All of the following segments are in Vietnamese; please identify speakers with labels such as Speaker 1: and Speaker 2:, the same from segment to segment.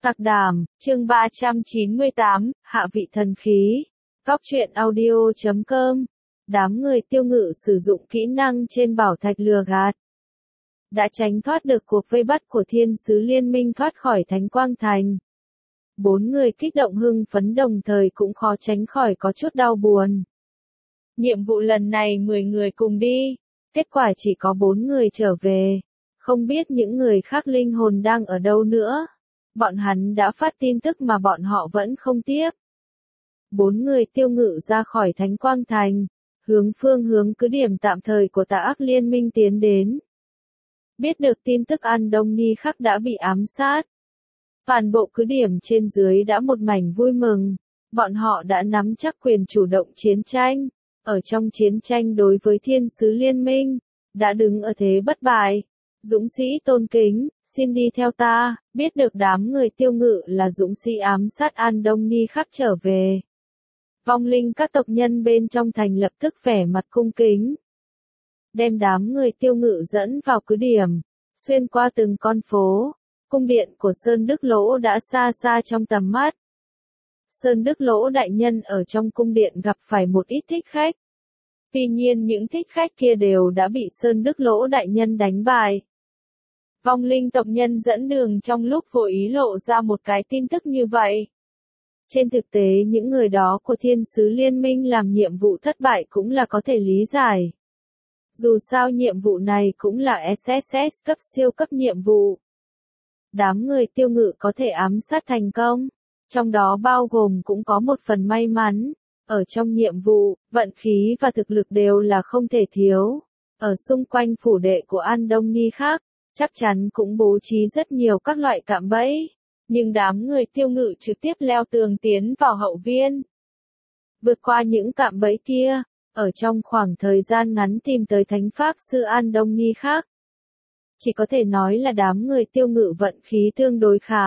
Speaker 1: Tạc Đàm, chương 398, Hạ vị thần khí. Góc truyện audio.com. Đám người Tiêu Ngự sử dụng kỹ năng trên bảo thạch lừa gạt. Đã tránh thoát được cuộc vây bắt của thiên sứ liên minh thoát khỏi Thánh Quang Thành. 4 người kích động hưng phấn đồng thời cũng khó tránh khỏi có chút đau buồn. Nhiệm vụ lần này 10 người cùng đi. Kết quả chỉ có 4 người trở về. Không biết những người khác linh hồn đang ở đâu nữa. Bọn hắn đã phát tin tức mà bọn họ vẫn không tiếp. 4 người Tiêu Ngự ra khỏi Thánh Quang Thành, hướng cứ điểm tạm thời của Tà Ác Liên minh tiến đến. Biết được tin tức An Đông Ni Khắc đã bị ám sát. Toàn bộ cứ điểm trên dưới đã một mảnh vui mừng. Bọn họ đã nắm chắc quyền chủ động chiến tranh. Ở trong chiến tranh đối với thiên sứ liên minh, đã đứng ở thế bất bại. Dũng sĩ tôn kính, xin đi theo ta. Biết được đám người Tiêu Ngự là dũng sĩ ám sát An Đông Ni Khắc trở về. Vong linh các tộc nhân bên trong thành lập tức vẻ mặt cung kính. Đem đám người Tiêu Ngự dẫn vào cứ điểm, xuyên qua từng con phố. Cung điện của Sơn Đức Lỗ đã xa xa trong tầm mắt. Sơn Đức Lỗ đại nhân ở trong cung điện gặp phải một ít thích khách. Tuy nhiên những thích khách kia đều đã bị Sơn Đức Lỗ đại nhân đánh bại. Vong linh tộc nhân dẫn đường trong lúc vô ý lộ ra một cái tin tức như vậy. Trên thực tế những người đó của thiên sứ liên minh làm nhiệm vụ thất bại cũng là có thể lý giải. Dù sao nhiệm vụ này cũng là SSS cấp siêu cấp nhiệm vụ. Đám người Tiêu Ngự có thể ám sát thành công, trong đó bao gồm cũng có một phần may mắn. Ở trong nhiệm vụ, vận khí và thực lực đều là không thể thiếu. Ở xung quanh phủ đệ của An Đông Ni Khắc, chắc chắn cũng bố trí rất nhiều các loại cạm bẫy. Nhưng đám người Tiêu Ngự trực tiếp leo tường tiến vào hậu viên. Vượt qua những cạm bẫy kia, ở trong khoảng thời gian ngắn tìm tới Thánh Pháp Sư An Đông Ni Khắc. Chỉ có thể nói là đám người Tiêu Ngự vận khí tương đối khá.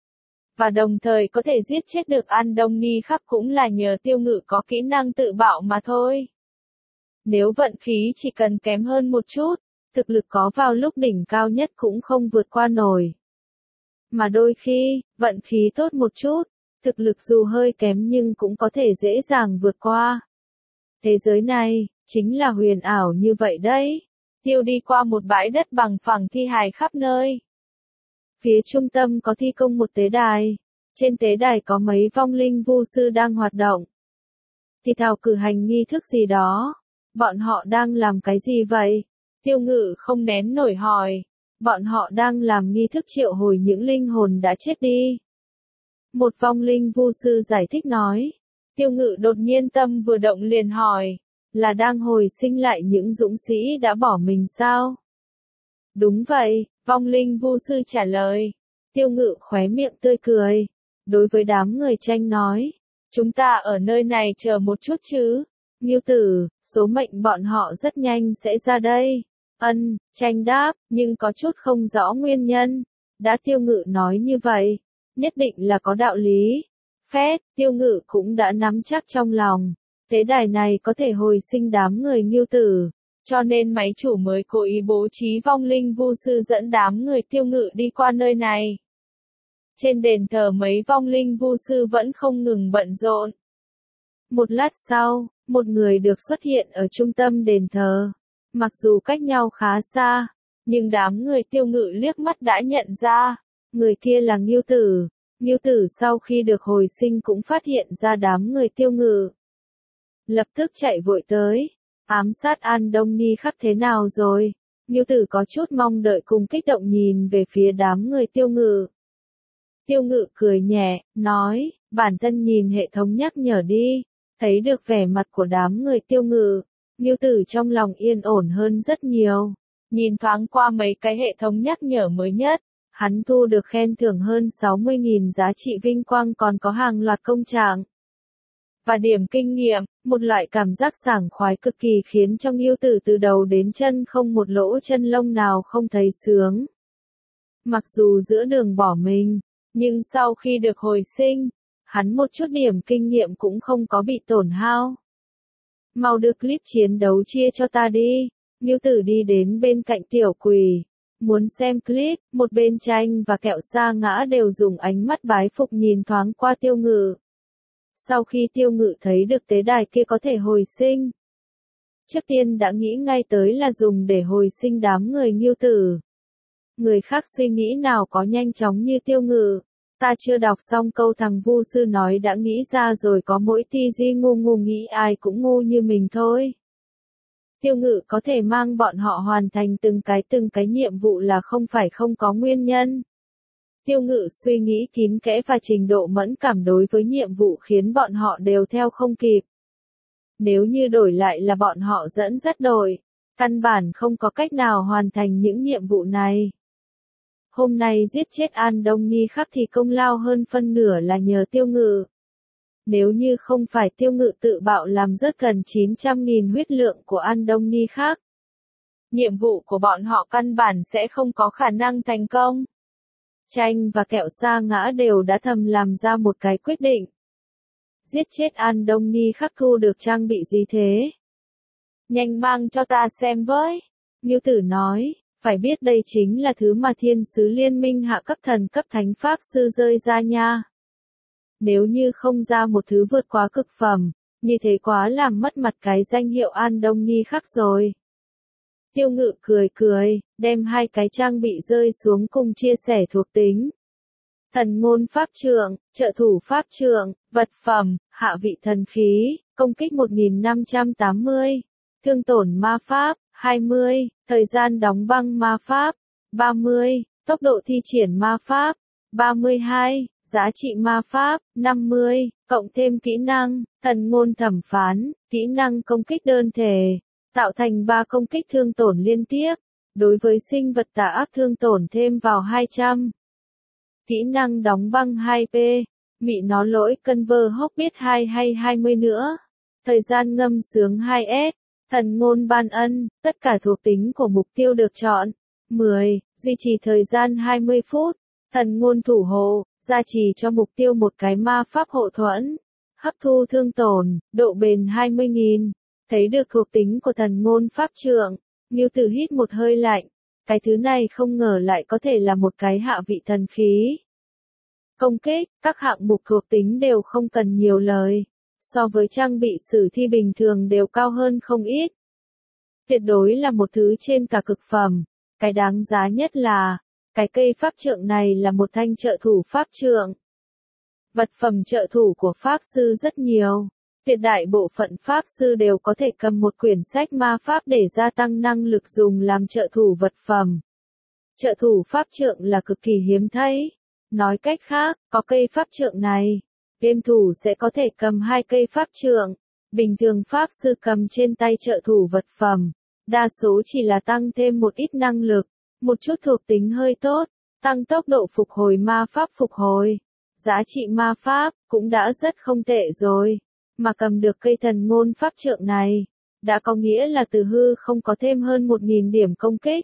Speaker 1: Và đồng thời có thể giết chết được An Đông Ni Khắc cũng là nhờ Tiêu Ngự có kỹ năng tự bạo mà thôi. Nếu vận khí chỉ cần kém hơn một chút, thực lực có vào lúc đỉnh cao nhất cũng không vượt qua nổi. Mà đôi khi, vận khí tốt một chút, thực lực dù hơi kém nhưng cũng có thể dễ dàng vượt qua. Thế giới này, chính là huyền ảo như vậy đấy. Tiêu đi qua một bãi đất bằng phẳng thi hài khắp nơi. Phía trung tâm có thi công một tế đài. Trên tế đài có mấy vong linh vu sư đang hoạt động. Thì thảo cử hành nghi thức gì đó. Bọn họ đang làm cái gì vậy? Tiêu Ngự không nén nổi hỏi. Bọn họ đang làm nghi thức triệu hồi những linh hồn đã chết đi. Một vong linh vu sư giải thích nói. Tiêu Ngự đột nhiên tâm vừa động liền hỏi. Là đang hồi sinh lại những dũng sĩ đã bỏ mình sao? Đúng vậy, vong linh vu sư trả lời. Tiêu Ngự khóe miệng tươi cười. Đối với đám người tranh nói. Chúng ta ở nơi này chờ một chút chứ. Ngưu tử, số mệnh bọn họ rất nhanh sẽ ra đây. Tranh đáp, nhưng có chút không rõ nguyên nhân. Đã Tiêu Ngự nói như vậy, nhất định là có đạo lý. Phét, Tiêu Ngự cũng đã nắm chắc trong lòng. Tế đài này có thể hồi sinh đám người Ngưu tử. Cho nên máy chủ mới cố ý bố trí vong linh vu sư dẫn đám người Tiêu Ngự đi qua nơi này. Trên đền thờ mấy vong linh vu sư vẫn không ngừng bận rộn. Một lát sau, một người được xuất hiện ở trung tâm đền thờ. Mặc dù cách nhau khá xa, nhưng đám người Tiêu Ngự liếc mắt đã nhận ra. Người kia là Ngưu tử. Ngưu tử sau khi được hồi sinh cũng phát hiện ra đám người Tiêu Ngự. Lập tức chạy vội tới. Ám sát An Đông Ni Khắc thế nào rồi? Ngưu tử có chút mong đợi cùng kích động nhìn về phía đám người Tiêu Ngự. Tiêu Ngự cười nhẹ, nói, bản thân nhìn hệ thống nhắc nhở đi. Thấy được vẻ mặt của đám người Tiêu Ngự, Ngưu tử trong lòng yên ổn hơn rất nhiều. Nhìn thoáng qua mấy cái hệ thống nhắc nhở mới nhất, hắn thu được khen thưởng hơn 60.000 giá trị vinh quang còn có hàng loạt công trạng. Và điểm kinh nghiệm, một loại cảm giác sảng khoái cực kỳ khiến cho Ngưu tử từ đầu đến chân không một lỗ chân lông nào không thấy sướng. Mặc dù giữa đường bỏ mình, nhưng sau khi được hồi sinh, hắn một chút điểm kinh nghiệm cũng không có bị tổn hao. Mau đưa clip chiến đấu chia cho ta đi. Ngưu tử đi đến bên cạnh tiểu quỷ. Muốn xem clip, một bên Tranh và Kẹo Sa Ngã đều dùng ánh mắt bái phục nhìn thoáng qua Tiêu Ngự. Sau khi Tiêu Ngự thấy được tế đài kia có thể hồi sinh, trước tiên đã nghĩ ngay tới là dùng để hồi sinh đám người Ngưu Tử. Người khác suy nghĩ nào có nhanh chóng như Tiêu Ngự. Ta chưa đọc xong câu thằng Vu sư nói đã nghĩ ra rồi, có mỗi ti di ngu ngu nghĩ ai cũng ngu như mình thôi. Tiêu Ngự có thể mang bọn họ hoàn thành từng cái nhiệm vụ là không phải không có nguyên nhân. Tiêu Ngự suy nghĩ kín kẽ và trình độ mẫn cảm đối với nhiệm vụ khiến bọn họ đều theo không kịp. Nếu như đổi lại là bọn họ dẫn dắt đội, căn bản không có cách nào hoàn thành những nhiệm vụ này. Hôm nay giết chết An Đông Ni Khắc thì công lao hơn phân nửa là nhờ Tiêu Ngự. Nếu như không phải Tiêu Ngự tự bạo làm rớt gần 900.000 huyết lượng của An Đông Ni Khắc, nhiệm vụ của bọn họ căn bản sẽ không có khả năng thành công. Tranh và Kẹo Sa Ngã đều đã thầm làm ra một cái quyết định. Giết chết An Đông Ni Khắc thu được trang bị gì thế? Nhanh mang cho ta xem với. Ngưu Tử nói, phải biết đây chính là thứ mà thiên sứ liên minh hạ cấp thần cấp thánh pháp sư rơi ra nha. Nếu như không ra một thứ vượt quá cực phẩm, như thế quá làm mất mặt cái danh hiệu An Đông Ni Khắc rồi. Tiêu Ngự cười cười, đem hai cái trang bị rơi xuống cùng chia sẻ thuộc tính. Thần ngôn pháp trượng, trợ thủ pháp trượng, vật phẩm, hạ vị thần khí, công kích 1580, thương tổn ma pháp, 20, thời gian đóng băng ma pháp, 30, tốc độ thi triển ma pháp, 32, giá trị ma pháp, 50, cộng thêm kỹ năng, thần ngôn thẩm phán, kỹ năng công kích đơn thể, tạo thành 3 công kích thương tổn liên tiếp, đối với sinh vật tà ác thương tổn thêm vào 200. Kỹ năng đóng băng 2P, mị nó lỗi cân vơ hốc biết 2 hay 20 nữa. Thời gian ngâm sướng 2S, thần ngôn ban ân, tất cả thuộc tính của mục tiêu được chọn. 10, duy trì thời gian 20 phút. Thần ngôn thủ hộ, gia trì cho mục tiêu một cái ma pháp hộ thuẫn. Hấp thu thương tổn, độ bền 20.000. Thấy được thuộc tính của thần ngôn pháp trượng, Ngưu Tử hít một hơi lạnh. Cái thứ này không ngờ lại có thể là một cái hạ vị thần khí. Công kích, các hạng mục thuộc tính đều không cần nhiều lời. So với trang bị sử thi bình thường đều cao hơn không ít. Tuyệt đối là một thứ trên cả cực phẩm. Cái đáng giá nhất là, cái cây pháp trượng này là một thanh trợ thủ pháp trượng. Vật phẩm trợ thủ của pháp sư rất nhiều. Tuyệt đại bộ phận pháp sư đều có thể cầm một quyển sách ma pháp để gia tăng năng lực dùng làm trợ thủ vật phẩm. Trợ thủ pháp trượng là cực kỳ hiếm thấy. Nói cách khác, có cây pháp trượng này, game thủ sẽ có thể cầm 2 cây pháp trượng. Bình thường pháp sư cầm trên tay trợ thủ vật phẩm, đa số chỉ là tăng thêm một ít năng lực, một chút thuộc tính hơi tốt, tăng tốc độ phục hồi ma pháp phục hồi. Giá trị ma pháp cũng đã rất không tệ rồi. Mà cầm được cây thần ngôn pháp trượng này, đã có nghĩa là từ hư không có thêm hơn 1.000 điểm công kích.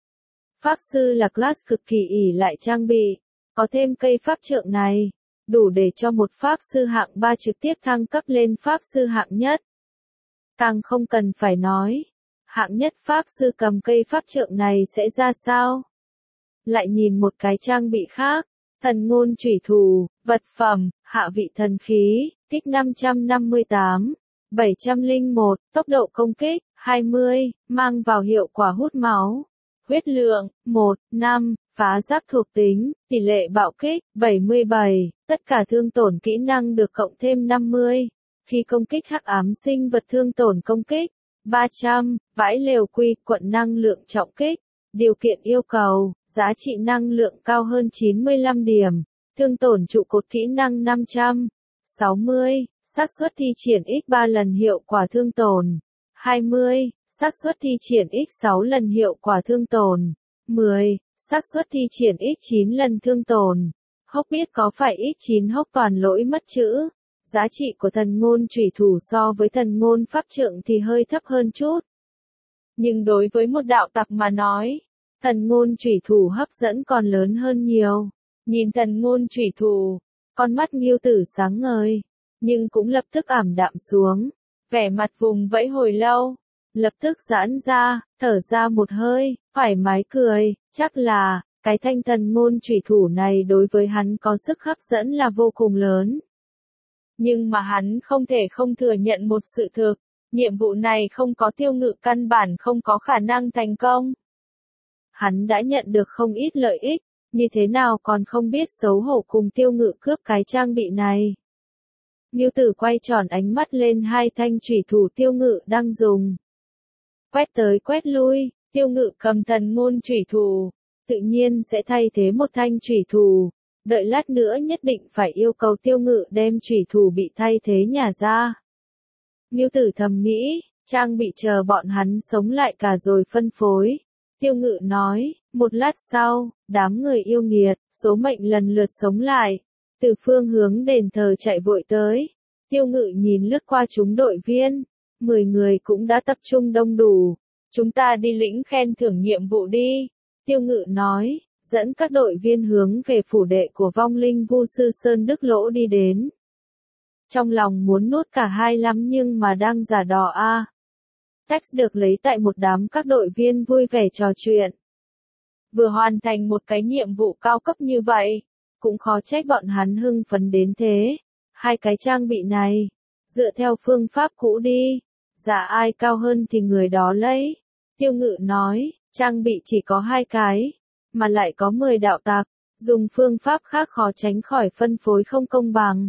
Speaker 1: Pháp sư là class cực kỳ ỷ lại trang bị, có thêm cây pháp trượng này, đủ để cho một pháp sư hạng 3 trực tiếp thăng cấp lên pháp sư hạng nhất. Càng không cần phải nói, hạng nhất pháp sư cầm cây pháp trượng này sẽ ra sao? Lại nhìn một cái trang bị khác, thần ngôn chủy thủ, vật phẩm, hạ vị thần khí, kích 558, 701, tốc độ công kích, 20, mang vào hiệu quả hút máu. Huyết lượng, 1, 5, phá giáp thuộc tính, tỷ lệ bạo kích, 77, tất cả thương tổn kỹ năng được cộng thêm 50. Khi công kích hắc ám sinh vật thương tổn công kích, 300, vãi lều quy, quận năng lượng trọng kích. Điều kiện yêu cầu, giá trị năng lượng cao hơn 95 điểm, thương tổn trụ cột kỹ năng 500. 60, xác suất thi triển x3 lần hiệu quả thương tổn. 20, xác suất thi triển x6 lần hiệu quả thương tổn. 10, xác suất thi triển x9 lần thương tổn. Hốc biết có phải x9 hốc toàn lỗi mất chữ. Giá trị của thần ngôn chủy thủ so với thần ngôn pháp trượng thì hơi thấp hơn chút. Nhưng đối với một đạo tặc mà nói, thần ngôn chủy thủ hấp dẫn còn lớn hơn nhiều. Nhìn thần ngôn chủy thủ, con mắt Ngưu Tử sáng ngời, nhưng cũng lập tức ảm đạm xuống. Vẻ mặt vùng vẫy hồi lâu, lập tức giãn ra, thở ra một hơi, thoải mái cười, Chắc là, cái thanh thần ngôn chủy thủ này đối với hắn có sức hấp dẫn là vô cùng lớn. Nhưng mà hắn không thể không thừa nhận một sự thực, nhiệm vụ này không có Tiêu Ngự căn bản không có khả năng thành công. Hắn đã nhận được không ít lợi ích, như thế nào còn không biết xấu hổ cùng Tiêu Ngự cướp cái trang bị này. Ngưu Tử quay tròn ánh mắt lên hai thanh chủy thủ Tiêu Ngự đang dùng. Quét tới quét lui, Tiêu Ngự cầm thần ngôn chủy thủ, tự nhiên sẽ thay thế một thanh chủy thủ. Đợi lát nữa nhất định phải yêu cầu Tiêu Ngự đem chủy thủ bị thay thế nhà ra. Ngưu Tử thầm nghĩ, trang bị chờ bọn hắn sống lại cả rồi phân phối. Tiêu Ngự nói, một lát sau, đám người yêu nghiệt, số mệnh lần lượt sống lại. Từ phương hướng đền thờ chạy vội tới. Tiêu Ngự nhìn lướt qua chúng đội viên. 10 người cũng đã tập trung đông đủ. Chúng ta đi lĩnh khen thưởng nhiệm vụ đi. Tiêu Ngự nói, dẫn các đội viên hướng về phủ đệ của vong linh vu sư Sơn Đức Lỗ đi đến. Trong lòng muốn nuốt cả hai lắm nhưng mà đang giả đò a. Text được lấy tại một đám các đội viên vui vẻ trò chuyện. Vừa hoàn thành một cái nhiệm vụ cao cấp như vậy, cũng khó trách bọn hắn hưng phấn đến thế. Hai cái trang bị này, dựa theo phương pháp cũ đi, giá ai cao hơn thì người đó lấy. Tiêu Ngự nói, trang bị chỉ có 2 cái, mà lại có 10 đạo tặc, dùng phương pháp khác khó tránh khỏi phân phối không công bằng.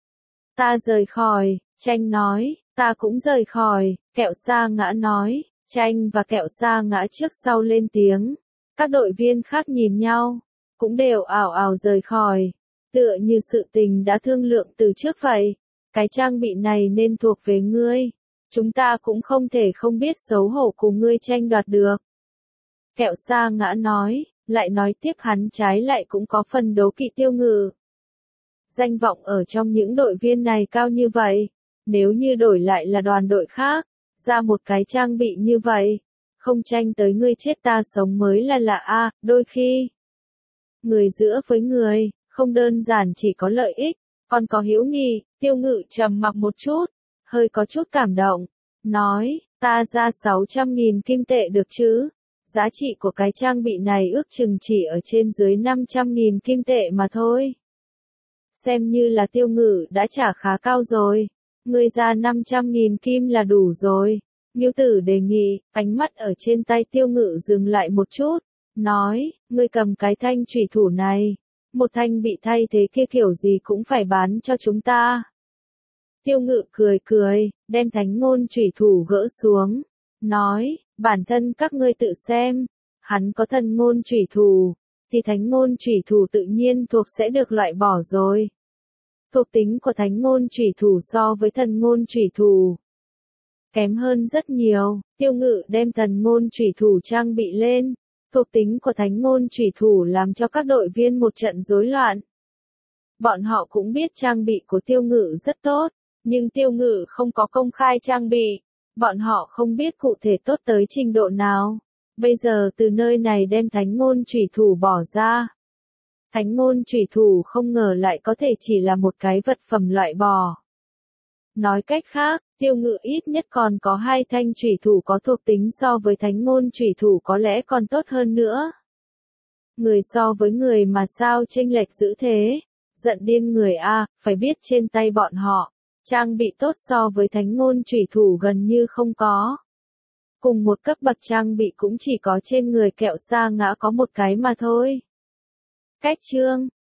Speaker 1: Ta rời khỏi, Tranh nói, ta cũng rời khỏi, Kẹo Sa Ngã nói, Tranh và Kẹo Sa Ngã trước sau lên tiếng. Các đội viên khác nhìn nhau, cũng đều ảo ảo rời khỏi, tựa như sự tình đã thương lượng từ trước vậy. Cái trang bị này nên thuộc về ngươi, chúng ta cũng không thể không biết xấu hổ cùng ngươi tranh đoạt được. Kẹo Sa Ngã nói, lại nói tiếp hắn trái lại cũng có phần đố kỵ Tiêu Ngự. Danh vọng ở trong những đội viên này cao như vậy, nếu như đổi lại là đoàn đội khác, ra một cái trang bị như vậy, không tranh tới ngươi chết ta sống mới là lạ a. Đôi khi, người giữa với người, không đơn giản chỉ có lợi ích, còn có hữu nghị. Tiêu Ngự trầm mặc một chút, hơi có chút cảm động, nói, ta ra 600.000 kim tệ được chứ? Giá trị của cái trang bị này ước chừng chỉ ở trên dưới 500.000 kim tệ mà thôi. Xem như là Tiêu Ngự đã trả khá cao rồi. Ngươi ra 500.000 kim là đủ rồi. Ngưu Tử đề nghị, ánh mắt ở trên tay Tiêu Ngự dừng lại một chút. Nói, ngươi cầm cái thanh chủy thủ này. Một thanh bị thay thế kia kiểu gì cũng phải bán cho chúng ta. Tiêu Ngự cười cười, đem thánh ngôn chủy thủ gỡ xuống. Nói, bản thân các ngươi tự xem. Hắn có thần ngôn chủy thủ, thì thánh ngôn chủy thủ tự nhiên thuộc sẽ được loại bỏ rồi. Thuộc tính của thánh ngôn chủy thủ so với thần ngôn chủy thủ kém hơn rất nhiều. Tiêu Ngự đem thần ngôn chủy thủ trang bị lên. Thuộc tính của thánh ngôn chủy thủ làm cho các đội viên một trận rối loạn. Bọn họ cũng biết trang bị của Tiêu Ngự rất tốt, nhưng Tiêu Ngự không có công khai trang bị. Bọn họ không biết cụ thể tốt tới trình độ nào. Bây giờ từ nơi này đem thánh ngôn chủy thủ bỏ ra. Thánh ngôn chủy thủ không ngờ lại có thể chỉ là một cái vật phẩm loại bỏ. Nói cách khác, Tiêu Ngự ít nhất còn có 2 thanh chủy thủ có thuộc tính so với thánh ngôn chủy thủ có lẽ còn tốt hơn nữa. Người so với người mà sao chênh lệch dữ thế? Giận điên người a, phải biết trên tay bọn họ, trang bị tốt so với thánh ngôn chủy thủ gần như không có. Cùng một cấp bậc trang bị cũng chỉ có trên người Kẹo Sa Ngã có một cái mà thôi. Cách chương